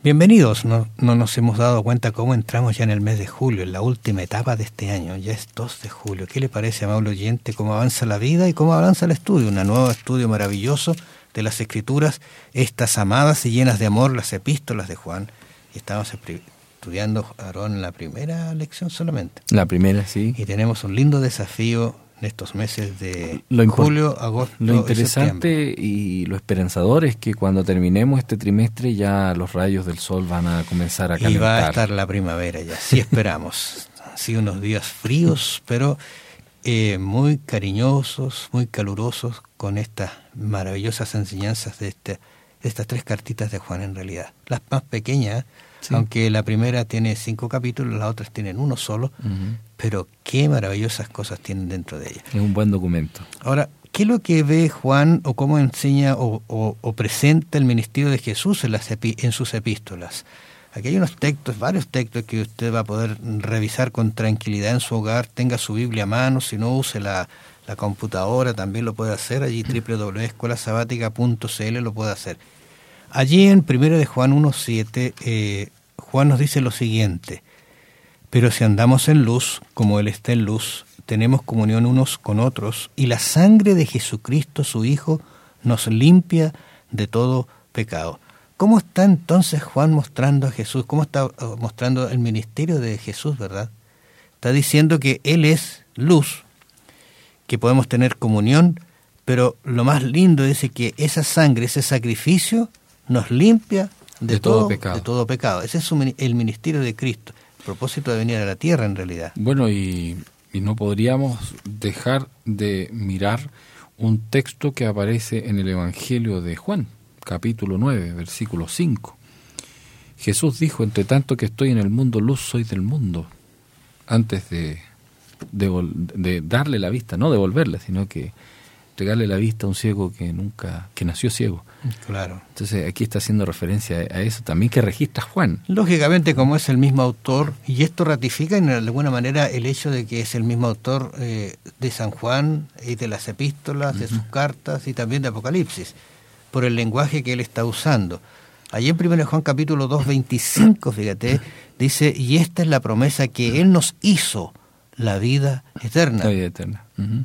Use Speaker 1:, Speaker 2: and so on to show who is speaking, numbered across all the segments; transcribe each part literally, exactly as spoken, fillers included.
Speaker 1: Bienvenidos, no, no nos hemos dado cuenta cómo entramos ya en el mes de julio, en la última etapa de este año, ya es dos de julio. ¿Qué le parece, amable oyente, cómo avanza la vida y cómo avanza el estudio? Un nuevo estudio maravilloso de las Escrituras, estas amadas y llenas de amor, las epístolas de Juan. Y estamos estudiando, Aarón, la primera lección solamente.
Speaker 2: La primera, sí.
Speaker 1: Y tenemos un lindo desafío en estos meses de
Speaker 2: lo
Speaker 1: julio, agosto
Speaker 2: Lo interesante
Speaker 1: y,
Speaker 2: y lo esperanzador es que cuando terminemos este trimestre ya los rayos del sol van a comenzar a calentar.
Speaker 1: Y va a estar la primavera ya, sí esperamos. Han sido unos días fríos, pero eh, muy cariñosos, muy calurosos, con estas maravillosas enseñanzas de, este, de estas tres cartitas de Juan en realidad. Las más pequeñas, sí. Aunque la primera tiene cinco capítulos, las otras tienen uno solo, uh-huh. Pero qué maravillosas cosas tienen dentro de ellas.
Speaker 2: Es un buen documento.
Speaker 1: Ahora, ¿qué es lo que ve Juan o cómo enseña o, o, o presenta el ministerio de Jesús en, las epi, en sus epístolas? Aquí hay unos textos, varios textos que usted va a poder revisar con tranquilidad en su hogar. Tenga su Biblia a mano, si no use la, la computadora, también lo puede hacer. Allí doble u doble u doble u punto escuela sabática punto c l lo puede hacer. Allí en primero de Juan uno siete, eh, Juan nos dice lo siguiente: pero si andamos en luz, como Él está en luz, tenemos comunión unos con otros, y la sangre de Jesucristo, su Hijo, nos limpia de todo pecado. ¿Cómo está entonces Juan mostrando a Jesús? ¿Cómo está mostrando el ministerio de Jesús, verdad? Está diciendo que Él es luz, que podemos tener comunión, pero lo más lindo dice que esa sangre, ese sacrificio, nos limpia de,
Speaker 2: de,
Speaker 1: todo,
Speaker 2: todo pecado.
Speaker 1: de todo pecado. Ese es el ministerio de Cristo, el propósito de venir a la tierra en realidad.
Speaker 2: Bueno, y, y no podríamos dejar de mirar un texto que aparece en el Evangelio de Juan, capítulo nueve, versículo cinco. Jesús dijo: entre tanto que estoy en el mundo, luz soy del mundo. Antes de, de, de darle la vista, no devolverle, sino que entregarle la vista a un ciego que nunca, que nació ciego.
Speaker 1: Claro.
Speaker 2: Entonces aquí está haciendo referencia a eso también que registra Juan.
Speaker 1: Lógicamente, como es el mismo autor, y esto ratifica en alguna manera el hecho de que es el mismo autor eh, de San Juan y de las epístolas, uh-huh. de sus cartas y también de Apocalipsis, por el lenguaje que él está usando. Allí en primero de Juan capítulo dos, veinticinco, fíjate, dice: y esta es la promesa que él nos hizo, la vida eterna.
Speaker 2: La vida eterna. Uh-huh.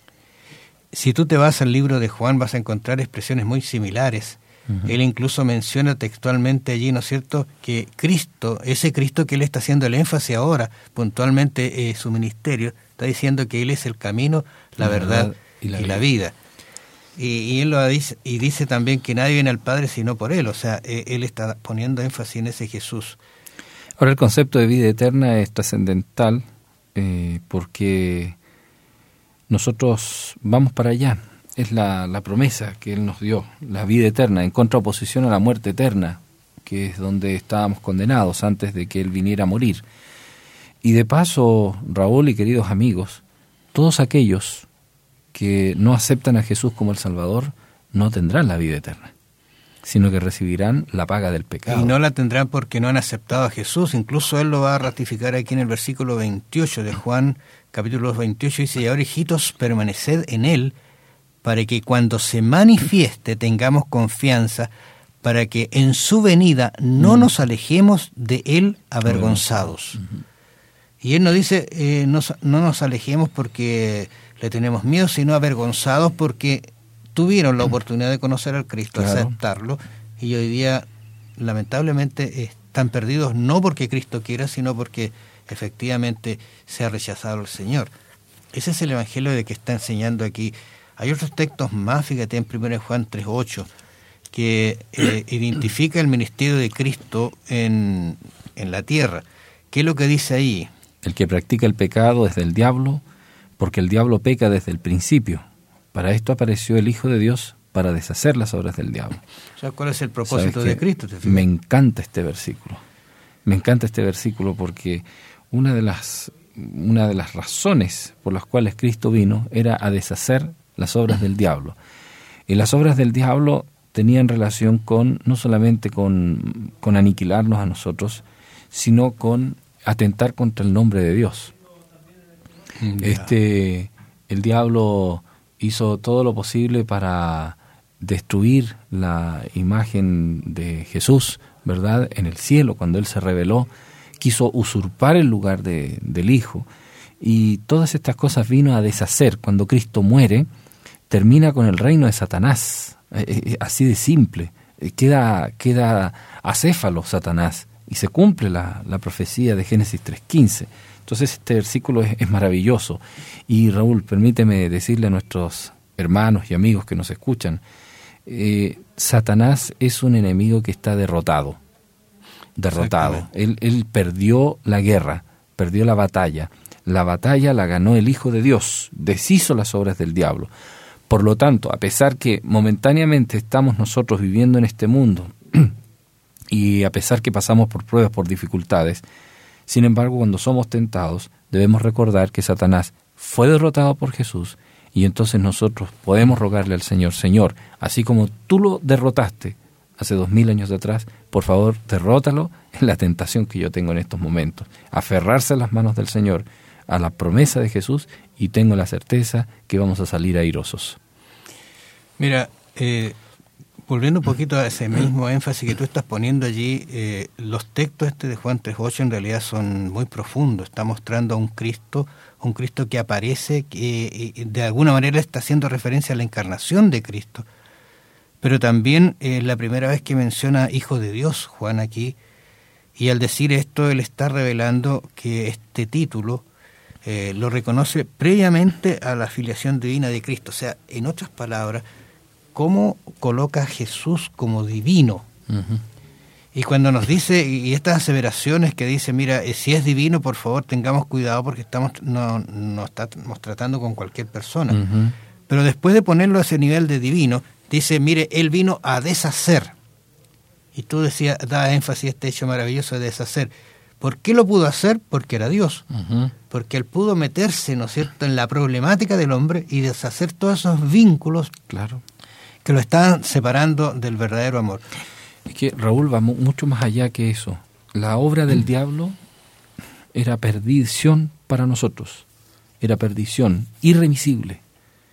Speaker 1: Si tú te vas al libro de Juan vas a encontrar expresiones muy similares. Uh-huh. Él incluso menciona textualmente allí, ¿no es cierto?, que Cristo, ese Cristo que él está haciendo el énfasis ahora, puntualmente eh, su ministerio, está diciendo que él es el camino, la, la verdad, verdad y, la, y vida. la vida. Y, y él lo dice, y dice también que nadie viene al Padre sino por él, o sea, eh, él está poniendo énfasis en ese Jesús.
Speaker 2: Ahora, el concepto de vida eterna es trascendental eh, porque nosotros vamos para allá. Es la, la promesa que Él nos dio, la vida eterna, en contraposición a la muerte eterna, que es donde estábamos condenados antes de que Él viniera a morir. Y de paso, Raúl y queridos amigos, todos aquellos que no aceptan a Jesús como el Salvador no tendrán la vida eterna, sino que recibirán la paga del pecado.
Speaker 1: Y no la tendrán porque no han aceptado a Jesús. Incluso Él lo va a ratificar aquí en el versículo veintiocho de Juan, capítulo veintiocho, dice: y ahora, hijitos, permaneced en Él, para que cuando se manifieste tengamos confianza, para que en su venida no mm. nos alejemos de Él avergonzados. Uh-huh. Y Él nos dice, eh, no, no nos alejemos porque le tenemos miedo, sino avergonzados porque tuvieron la oportunidad de conocer al Cristo, claro. aceptarlo, y hoy día lamentablemente están perdidos, no porque Cristo quiera, sino porque efectivamente se ha rechazado al Señor. Ese es el evangelio de que está enseñando aquí. Hay otros textos más, fíjate, en primero de Juan tres ocho, que eh, identifica el ministerio de Cristo en, en la tierra. ¿Qué es lo que dice ahí?
Speaker 2: El que practica el pecado es del diablo, porque el diablo peca desde el principio. Para esto apareció el Hijo de Dios, para deshacer las obras del diablo.
Speaker 1: O sea, ¿cuál es el propósito de Cristo? ¿Te
Speaker 2: Me encanta este versículo. Me encanta este versículo porque una de las una de las razones por las cuales Cristo vino era a deshacer las obras del diablo. Y las obras del diablo tenían relación con, no solamente con, con aniquilarnos a nosotros, sino con atentar contra el nombre de Dios. Yeah. Este, el diablo hizo todo lo posible para destruir la imagen de Jesús, ¿verdad?, en el cielo, cuando Él se reveló, quiso usurpar el lugar de, del Hijo, y todas estas cosas vino a deshacer. Cuando Cristo muere, termina con el reino de Satanás, eh, eh, así de simple, eh, queda, queda acéfalo Satanás, y se cumple la, la profecía de Génesis tres quince. Entonces este versículo es, es maravilloso. Y Raúl, permíteme decirle a nuestros hermanos y amigos que nos escuchan, eh, Satanás es un enemigo que está derrotado, derrotado. Él, él perdió la guerra, perdió la batalla. La batalla la ganó el Hijo de Dios, deshizo las obras del diablo. Por lo tanto, a pesar que momentáneamente estamos nosotros viviendo en este mundo, y a pesar que pasamos por pruebas, por dificultades, sin embargo, cuando somos tentados, debemos recordar que Satanás fue derrotado por Jesús, y entonces nosotros podemos rogarle al Señor: Señor, así como tú lo derrotaste hace dos mil años atrás, por favor, derrótalo en la tentación que yo tengo en estos momentos. Aferrarse a las manos del Señor, a la promesa de Jesús, y tengo la certeza que vamos a salir airosos.
Speaker 1: Mira, eh, volviendo un poquito a ese mismo énfasis que tú estás poniendo allí, eh, los textos este de Juan tres ocho en realidad son muy profundos. Está mostrando a un Cristo, un Cristo que aparece, que eh, de alguna manera está haciendo referencia a la encarnación de Cristo. Pero también es eh, la primera vez que menciona Hijo de Dios, Juan, aquí, y al decir esto, él está revelando que este título eh, lo reconoce previamente a la filiación divina de Cristo. O sea, en otras palabras, cómo coloca a Jesús como divino. Uh-huh. Y cuando nos dice, y estas aseveraciones que dice, mira, si es divino, por favor, tengamos cuidado porque estamos no, no estamos tratando con cualquier persona. Uh-huh. Pero después de ponerlo a ese nivel de divino, dice, mire, Él vino a deshacer. Y tú decías, da énfasis a este hecho maravilloso de deshacer. ¿Por qué lo pudo hacer? Porque era Dios. Uh-huh. Porque Él pudo meterse, ¿no es cierto?, en la problemática del hombre y deshacer todos esos vínculos,
Speaker 2: claro,
Speaker 1: que lo estaban separando del verdadero amor.
Speaker 2: Es que, Raúl, va mucho más allá que eso. La obra del diablo era perdición para nosotros. Era perdición irremisible.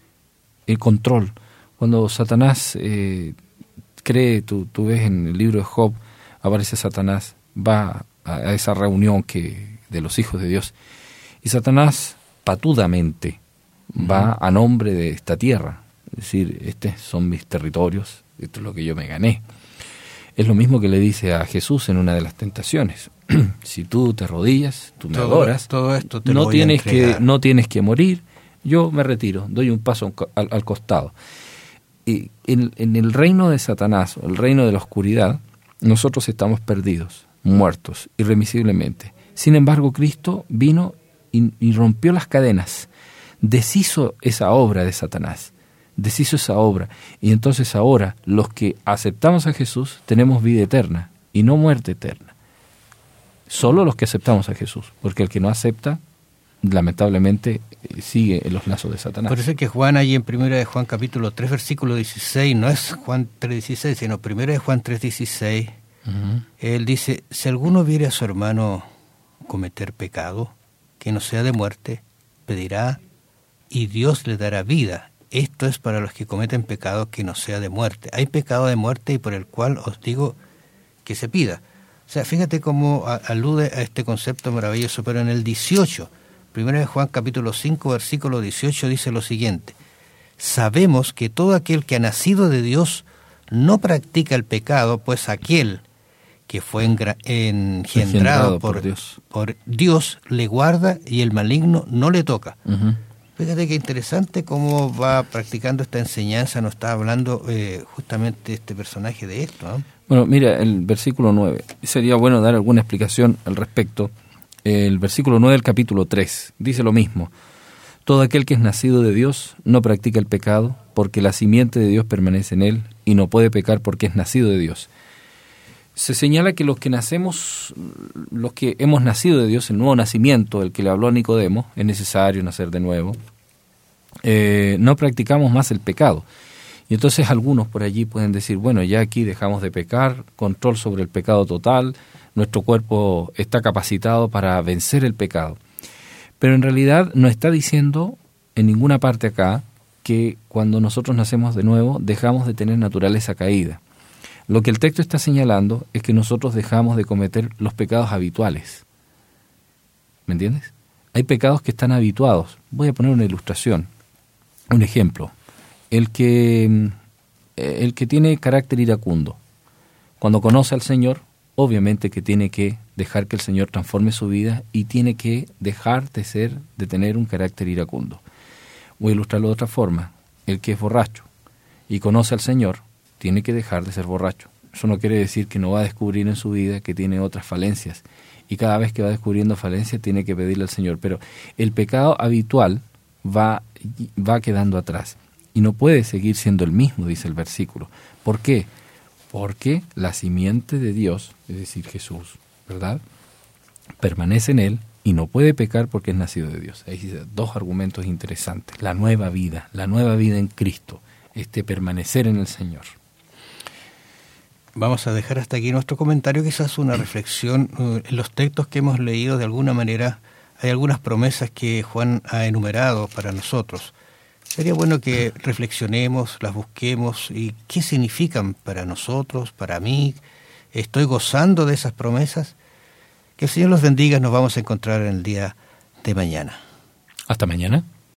Speaker 2: El control. Cuando Satanás eh, cree, tú, tú ves en el libro de Job, aparece Satanás, va a, a esa reunión que de los hijos de Dios, y Satanás patudamente uh-huh. va a nombre de esta tierra. Es decir, estos son mis territorios, esto es lo que yo me gané. Es lo mismo que le dice a Jesús en una de las tentaciones. Si tú te arrodillas, tú me todo, adoras,
Speaker 1: todo esto te
Speaker 2: no,
Speaker 1: lo
Speaker 2: tienes
Speaker 1: voy a entregar.
Speaker 2: que, no tienes que morir, yo me retiro, doy un paso al, al costado. Y en, en el reino de Satanás, el reino de la oscuridad, nosotros estamos perdidos, muertos, irremisiblemente. Sin embargo, Cristo vino y, y rompió las cadenas, deshizo esa obra de Satanás. Deshizo esa obra, y entonces ahora los que aceptamos a Jesús tenemos vida eterna y no muerte eterna. Solo los que aceptamos a Jesús, porque el que no acepta, lamentablemente, sigue en los lazos de Satanás.
Speaker 1: Por eso es que Juan, allí en primera de Juan capítulo tres, versículo dieciséis, no es Juan tres dieciséis, sino primera de Juan tres dieciséis, uh-huh. Él dice, si alguno viere a su hermano cometer pecado, que no sea de muerte, pedirá y Dios le dará vida. Esto es para los que cometen pecado que no sea de muerte. Hay pecado de muerte y por el cual os digo que se pida. O sea, fíjate cómo alude a este concepto maravilloso, pero en el dieciocho, primero de Juan capítulo cinco, versículo dieciocho, dice lo siguiente: sabemos que todo aquel que ha nacido de Dios no practica el pecado, pues aquel que fue engra- engendrado, engendrado por, por, Dios. por Dios le guarda y el maligno no le toca. Uh-huh. Fíjate qué interesante cómo va practicando esta enseñanza, nos está hablando eh, justamente este personaje de esto, ¿no?
Speaker 2: Bueno, mira, el versículo nueve, sería bueno dar alguna explicación al respecto. El versículo nueve del capítulo tres dice lo mismo: todo aquel que es nacido de Dios no practica el pecado, porque la simiente de Dios permanece en él, y no puede pecar porque es nacido de Dios. Se señala que los que nacemos, los que hemos nacido de Dios, el nuevo nacimiento, el que le habló a Nicodemo, es necesario nacer de nuevo, eh, no practicamos más el pecado. Y entonces algunos por allí pueden decir, bueno, ya aquí dejamos de pecar, control sobre el pecado total, nuestro cuerpo está capacitado para vencer el pecado. Pero en realidad no está diciendo en ninguna parte acá que cuando nosotros nacemos de nuevo dejamos de tener naturaleza caída. Lo que el texto está señalando es que nosotros dejamos de cometer los pecados habituales. ¿Me entiendes? Hay pecados que están habituados. Voy a poner una ilustración, un ejemplo. El que, el que tiene carácter iracundo, cuando conoce al Señor, obviamente que tiene que dejar que el Señor transforme su vida y tiene que dejar de ser, de tener un carácter iracundo. Voy a ilustrarlo de otra forma. El que es borracho y conoce al Señor, tiene que dejar de ser borracho. Eso no quiere decir que no va a descubrir en su vida que tiene otras falencias. Y cada vez que va descubriendo falencias tiene que pedirle al Señor. Pero el pecado habitual va, va quedando atrás. Y no puede seguir siendo el mismo, dice el versículo. ¿Por qué? Porque la simiente de Dios, es decir, Jesús, ¿verdad?, permanece en él y no puede pecar porque es nacido de Dios. Ahí dice dos argumentos interesantes. La nueva vida, la nueva vida en Cristo, este permanecer en el Señor.
Speaker 1: Vamos a dejar hasta aquí nuestro comentario, quizás una reflexión. En los textos que hemos leído, de alguna manera, hay algunas promesas que Juan ha enumerado para nosotros. Sería bueno que reflexionemos, las busquemos y qué significan para nosotros, para mí. ¿Estoy gozando de esas promesas? Que el Señor los bendiga. Nos vamos a encontrar en el día de mañana.
Speaker 2: Hasta mañana.